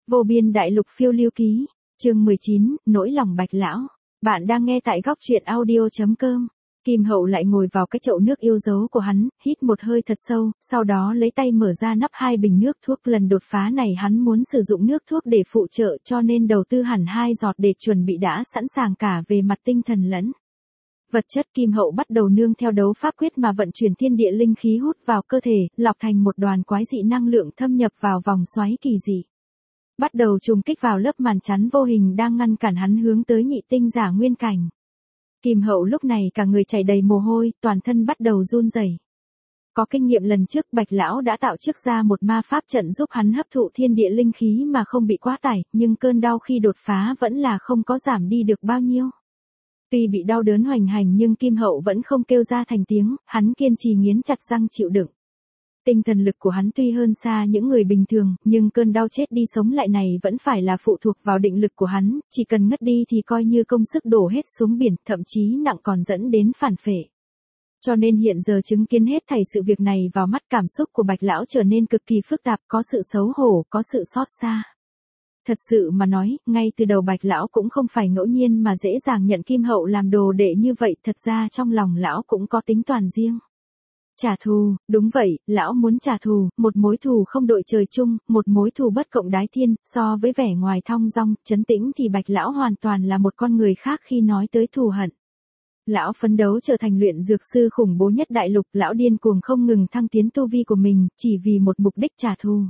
Vô biên đại lục phiêu lưu ký, chương 19, nỗi lòng Bạch lão. Bạn đang nghe tại góc truyện audio.com. Kim Hậu lại ngồi vào cái chậu nước yêu dấu của hắn, hít một hơi thật sâu, sau đó lấy tay mở ra nắp 2 bình nước thuốc. Lần đột phá này hắn muốn sử dụng nước thuốc để phụ trợ, cho nên đầu tư hẳn 2 giọt để chuẩn bị đã sẵn sàng cả về mặt tinh thần lẫn vật chất. Kim Hậu bắt đầu nương theo đấu pháp quyết mà vận chuyển thiên địa linh khí hút vào cơ thể, lọc thành một đoàn quái dị năng lượng thâm nhập vào vòng xoáy kỳ dị. Bắt đầu trùng kích vào lớp màn chắn vô hình đang ngăn cản hắn hướng tới nhị tinh giả nguyên cảnh. Kim Hậu lúc này cả người chảy đầy mồ hôi, toàn thân bắt đầu run rẩy. Có kinh nghiệm lần trước, Bạch lão đã tạo trước ra một ma pháp trận giúp hắn hấp thụ thiên địa linh khí mà không bị quá tải, nhưng cơn đau khi đột phá vẫn là không có giảm đi được bao nhiêu. Tuy bị đau đớn hoành hành nhưng Kim Hậu vẫn không kêu ra thành tiếng, hắn kiên trì nghiến chặt răng chịu đựng. Tinh thần lực của hắn tuy hơn xa những người bình thường, nhưng cơn đau chết đi sống lại này vẫn phải là phụ thuộc vào định lực của hắn, chỉ cần ngất đi thì coi như công sức đổ hết xuống biển, thậm chí nặng còn dẫn đến phản phệ. Cho nên hiện giờ chứng kiến hết thảy sự việc này vào mắt, cảm xúc của Bạch lão trở nên cực kỳ phức tạp, có sự xấu hổ, có sự xót xa. Thật sự mà nói, ngay từ đầu Bạch lão cũng không phải ngẫu nhiên mà dễ dàng nhận Kim Hậu làm đồ đệ như vậy, thật ra trong lòng lão cũng có tính toán riêng. Trả thù, đúng vậy, lão muốn trả thù, một mối thù không đội trời chung, một mối thù bất cộng đái thiên. So với vẻ ngoài thong dong, trấn tĩnh thì Bạch lão hoàn toàn là một con người khác khi nói tới thù hận. Lão phấn đấu trở thành luyện dược sư khủng bố nhất đại lục, lão điên cuồng không ngừng thăng tiến tu vi của mình, chỉ vì một mục đích trả thù.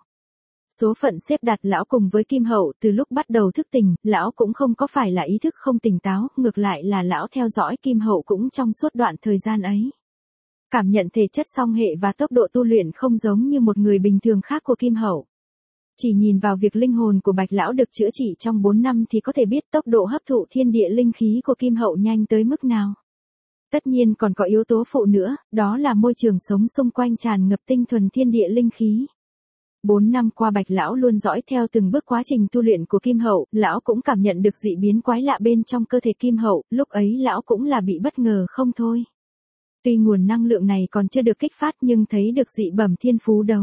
Số phận xếp đặt lão cùng với Kim Hậu, từ lúc bắt đầu thức tỉnh, lão cũng không có phải là ý thức không tỉnh táo, ngược lại là lão theo dõi Kim Hậu cũng trong suốt đoạn thời gian ấy. Cảm nhận thể chất song hệ và tốc độ tu luyện không giống như một người bình thường khác của Kim Hậu. Chỉ nhìn vào việc linh hồn của Bạch lão được chữa trị trong 4 năm thì có thể biết tốc độ hấp thụ thiên địa linh khí của Kim Hậu nhanh tới mức nào. Tất nhiên còn có yếu tố phụ nữa, đó là môi trường sống xung quanh tràn ngập tinh thuần thiên địa linh khí. 4 năm qua Bạch lão luôn dõi theo từng bước quá trình tu luyện của Kim Hậu, lão cũng cảm nhận được dị biến quái lạ bên trong cơ thể Kim Hậu, lúc ấy lão cũng là bị bất ngờ không thôi. Tuy nguồn năng lượng này còn chưa được kích phát nhưng thấy được dị bẩm thiên phú đấu.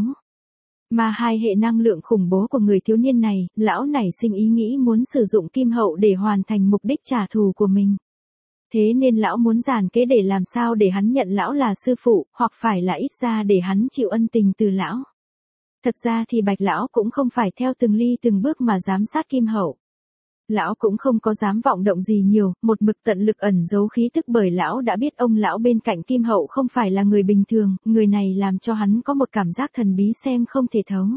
Mà 2 hệ năng lượng khủng bố của người thiếu niên này, lão nảy sinh ý nghĩ muốn sử dụng Kim Hậu để hoàn thành mục đích trả thù của mình. Thế nên lão muốn giàn kế để làm sao để hắn nhận lão là sư phụ, hoặc phải là ít ra để hắn chịu ân tình từ lão. Thật ra thì Bạch lão cũng không phải theo từng ly từng bước mà giám sát Kim Hậu. Lão cũng không có dám vọng động gì nhiều, một mực tận lực ẩn giấu khí tức, bởi lão đã biết ông lão bên cạnh Kim Hậu không phải là người bình thường, người này làm cho hắn có một cảm giác thần bí xem không thể thấu.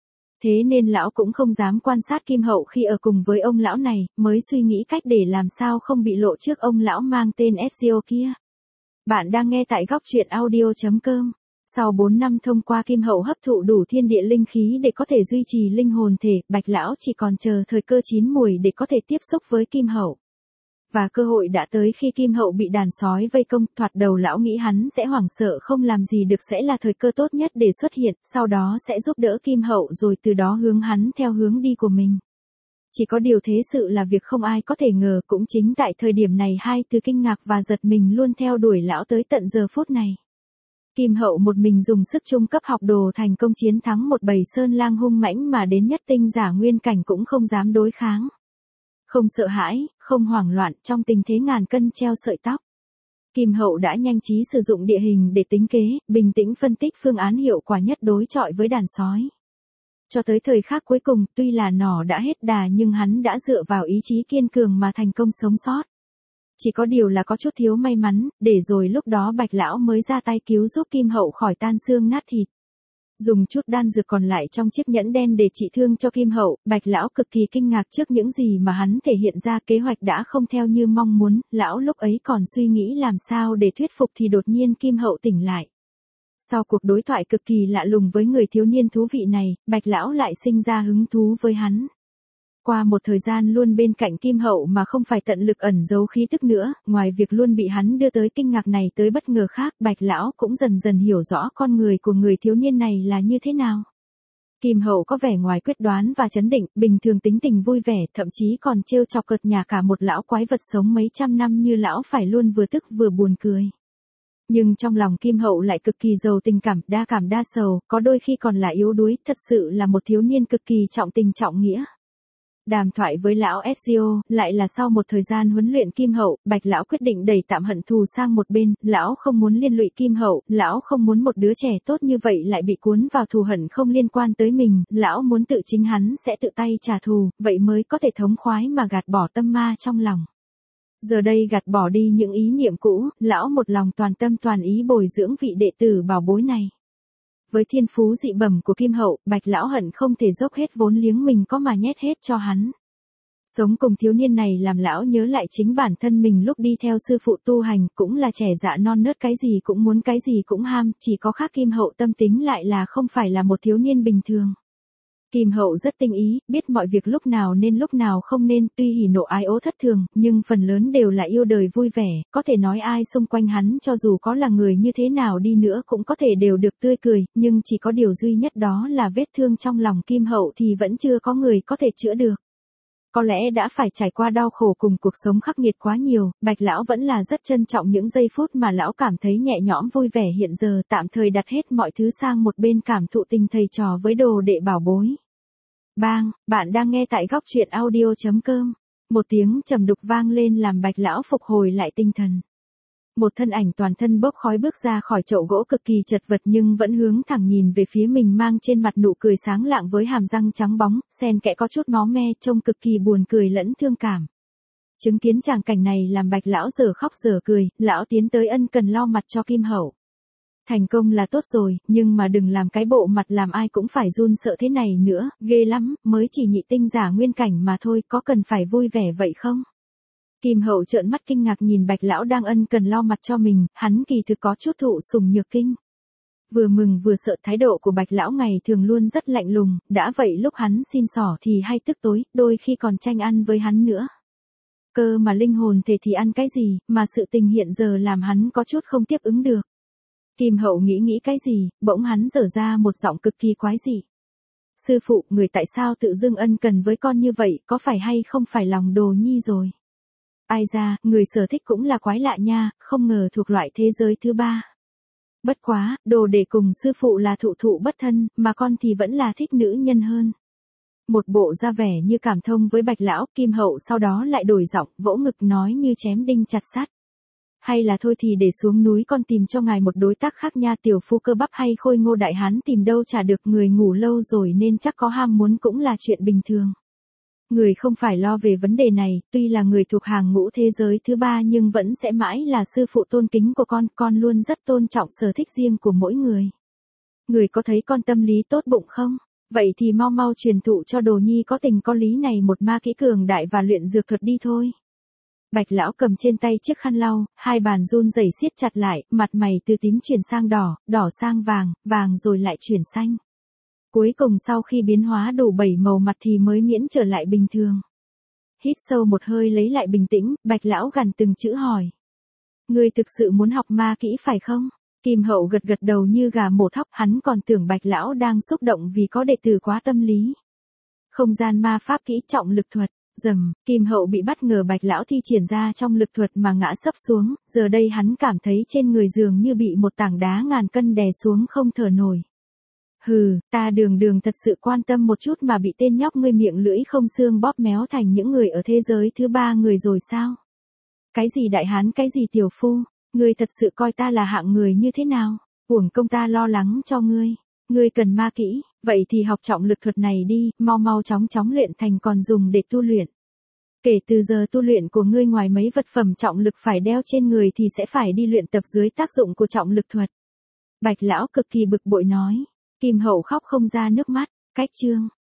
Thế nên lão cũng không dám quan sát Kim Hậu khi ở cùng với ông lão này, mới suy nghĩ cách để làm sao không bị lộ trước ông lão mang tên Ezio kia. Bạn đang nghe tại góc truyện audio.com. Sau 4 năm thông qua Kim Hậu hấp thụ đủ thiên địa linh khí để có thể duy trì linh hồn thể, Bạch lão chỉ còn chờ thời cơ chín muồi để có thể tiếp xúc với Kim Hậu. Và cơ hội đã tới khi Kim Hậu bị đàn sói vây công, thoạt đầu lão nghĩ hắn sẽ hoảng sợ không làm gì được sẽ là thời cơ tốt nhất để xuất hiện, sau đó sẽ giúp đỡ Kim Hậu rồi từ đó hướng hắn theo hướng đi của mình. Chỉ có điều thế sự là việc không ai có thể ngờ, cũng chính tại thời điểm này 2 từ kinh ngạc và giật mình luôn theo đuổi lão tới tận giờ phút này. Kim Hậu một mình dùng sức trung cấp học đồ thành công chiến thắng một bầy sơn lang hung mãnh mà đến nhất tinh giả nguyên cảnh cũng không dám đối kháng. Không sợ hãi, không hoảng loạn, trong tình thế ngàn cân treo sợi tóc. Kim Hậu đã nhanh trí sử dụng địa hình để tính kế, bình tĩnh phân tích phương án hiệu quả nhất đối chọi với đàn sói. Cho tới thời khắc cuối cùng, tuy là nỏ đã hết đà nhưng hắn đã dựa vào ý chí kiên cường mà thành công sống sót. Chỉ có điều là có chút thiếu may mắn, để rồi lúc đó Bạch lão mới ra tay cứu giúp Kim Hậu khỏi tan xương nát thịt. Dùng chút đan dược còn lại trong chiếc nhẫn đen để trị thương cho Kim Hậu, Bạch lão cực kỳ kinh ngạc trước những gì mà hắn thể hiện ra, kế hoạch đã không theo như mong muốn, lão lúc ấy còn suy nghĩ làm sao để thuyết phục thì đột nhiên Kim Hậu tỉnh lại. Sau cuộc đối thoại cực kỳ lạ lùng với người thiếu niên thú vị này, Bạch lão lại sinh ra hứng thú với hắn. Qua một thời gian luôn bên cạnh Kim Hậu mà không phải tận lực ẩn giấu khí tức nữa, ngoài việc luôn bị hắn đưa tới kinh ngạc này tới bất ngờ khác, Bạch lão cũng dần dần hiểu rõ con người của người thiếu niên này là như thế nào. Kim Hậu có vẻ ngoài quyết đoán và trấn định, bình thường tính tình vui vẻ, thậm chí còn trêu chọc cợt nhả cả một lão quái vật sống mấy trăm năm như lão phải luôn vừa tức vừa buồn cười. Nhưng trong lòng Kim Hậu lại cực kỳ giàu tình cảm đa sầu, có đôi khi còn là yếu đuối, thật sự là một thiếu niên cực kỳ trọng tình trọng nghĩa. Đàm thoại với lão Ezio, lại là sau một thời gian huấn luyện Kim Hậu, Bạch lão quyết định đẩy tạm hận thù sang một bên, lão không muốn liên lụy Kim Hậu, lão không muốn một đứa trẻ tốt như vậy lại bị cuốn vào thù hận không liên quan tới mình, lão muốn tự chính hắn sẽ tự tay trả thù, vậy mới có thể thống khoái mà gạt bỏ tâm ma trong lòng. Giờ đây gạt bỏ đi những ý niệm cũ, lão một lòng toàn tâm toàn ý bồi dưỡng vị đệ tử bảo bối này. Với thiên phú dị bẩm của Kim Hậu, Bạch lão hận không thể dốc hết vốn liếng mình có mà nhét hết cho hắn. Sống cùng thiếu niên này làm lão nhớ lại chính bản thân mình lúc đi theo sư phụ tu hành, cũng là trẻ dạ non nớt cái gì cũng muốn cái gì cũng ham, chỉ có khác Kim Hậu tâm tính lại là không phải là một thiếu niên bình thường. Kim Hậu rất tinh ý, biết mọi việc lúc nào nên lúc nào không nên, tuy hỉ nộ ái ố thất thường, nhưng phần lớn đều là yêu đời vui vẻ, có thể nói ai xung quanh hắn cho dù có là người như thế nào đi nữa cũng có thể đều được tươi cười, nhưng chỉ có điều duy nhất đó là vết thương trong lòng Kim Hậu thì vẫn chưa có người có thể chữa được. Có lẽ đã phải trải qua đau khổ cùng cuộc sống khắc nghiệt quá nhiều, Bạch lão vẫn là rất trân trọng những giây phút mà lão cảm thấy nhẹ nhõm vui vẻ hiện giờ, tạm thời đặt hết mọi thứ sang một bên cảm thụ tình thầy trò với đồ đệ bảo bối. Bang, bạn đang nghe tại góc truyện audio.com. Một tiếng trầm đục vang lên làm Bạch lão phục hồi lại tinh thần. Một thân ảnh toàn thân bốc khói bước ra khỏi chậu gỗ cực kỳ chật vật nhưng vẫn hướng thẳng nhìn về phía mình, mang trên mặt nụ cười sáng lạng với hàm răng trắng bóng, xen kẽ có chút máu me, trông cực kỳ buồn cười lẫn thương cảm. Chứng kiến tràng cảnh này làm Bạch lão giờ khóc giờ cười, lão tiến tới ân cần lau mặt cho Kim Hậu. Thành công là tốt rồi, nhưng mà đừng làm cái bộ mặt làm ai cũng phải run sợ thế này nữa, ghê lắm, mới chỉ nhị tinh giả nguyên cảnh mà thôi, có cần phải vui vẻ vậy không? Kim Hậu trợn mắt kinh ngạc nhìn Bạch lão đang ân cần lau mặt cho mình, hắn kỳ thực có chút thụ sủng nhược kinh. Vừa mừng vừa sợ, thái độ của Bạch lão ngày thường luôn rất lạnh lùng, đã vậy lúc hắn xin xỏ thì hay tức tối, đôi khi còn tranh ăn với hắn nữa. Cơ mà linh hồn thể thì ăn cái gì, mà sự tình hiện giờ làm hắn có chút không tiếp ứng được. Kim Hậu nghĩ cái gì, bỗng hắn dở ra một giọng cực kỳ quái dị. Sư phụ, người tại sao tự dưng ân cần với con như vậy, có phải hay không phải lòng đồ nhi rồi? Ai ra, người sở thích cũng là quái lạ nha, không ngờ thuộc loại thế giới thứ ba. Bất quá, đồ để cùng sư phụ là thụ bất thân, mà con thì vẫn là thích nữ nhân hơn. Một bộ ra vẻ như cảm thông với Bạch lão, Kim Hậu sau đó lại đổi giọng, vỗ ngực nói như chém đinh chặt sắt. Hay là thôi thì để xuống núi con tìm cho ngài một đối tác khác nha, tiểu phu cơ bắp hay khôi ngô đại hán tìm đâu chả được, người ngủ lâu rồi nên chắc có ham muốn cũng là chuyện bình thường. Người không phải lo về vấn đề này, tuy là người thuộc hàng ngũ thế giới thứ ba nhưng vẫn sẽ mãi là sư phụ tôn kính của con luôn rất tôn trọng sở thích riêng của mỗi người. Người có thấy con tâm lý tốt bụng không? Vậy thì mau truyền thụ cho đồ nhi có tình có lý này một ma kỹ cường đại và luyện dược thuật đi thôi. Bạch lão cầm trên tay chiếc khăn lau, hai bàn run rẩy siết chặt lại, mặt mày từ tím chuyển sang đỏ, đỏ sang vàng, vàng rồi lại chuyển xanh. Cuối cùng sau khi biến hóa đủ 7 màu mặt thì mới miễn trở lại bình thường. Hít sâu một hơi lấy lại bình tĩnh, Bạch lão gằn từng chữ hỏi. Ngươi thực sự muốn học ma kỹ phải không? Kim Hậu gật đầu như gà mổ thóc, hắn còn tưởng Bạch lão đang xúc động vì có đệ tử quá tâm lý. Không gian ma pháp kỹ trọng lực thuật. Dầm, Kim Hậu bị bất ngờ Bạch lão thi triển ra trong lực thuật mà ngã sấp xuống, giờ đây hắn cảm thấy trên người dường như bị một tảng đá ngàn cân đè xuống không thở nổi. Hừ, ta đường thật sự quan tâm một chút mà bị tên nhóc ngươi miệng lưỡi không xương bóp méo thành những người ở thế giới thứ ba người rồi sao? Cái gì đại hán, cái gì tiểu phu, ngươi thật sự coi ta là hạng người như thế nào? Uổng công ta lo lắng cho ngươi. Ngươi cần ma kỹ, vậy thì học trọng lực thuật này đi, mau chóng luyện thành còn dùng để tu luyện. Kể từ giờ tu luyện của ngươi ngoài mấy vật phẩm trọng lực phải đeo trên người thì sẽ phải đi luyện tập dưới tác dụng của trọng lực thuật. Bạch lão cực kỳ bực bội nói. Kim Hậu khóc không ra nước mắt. Cách chương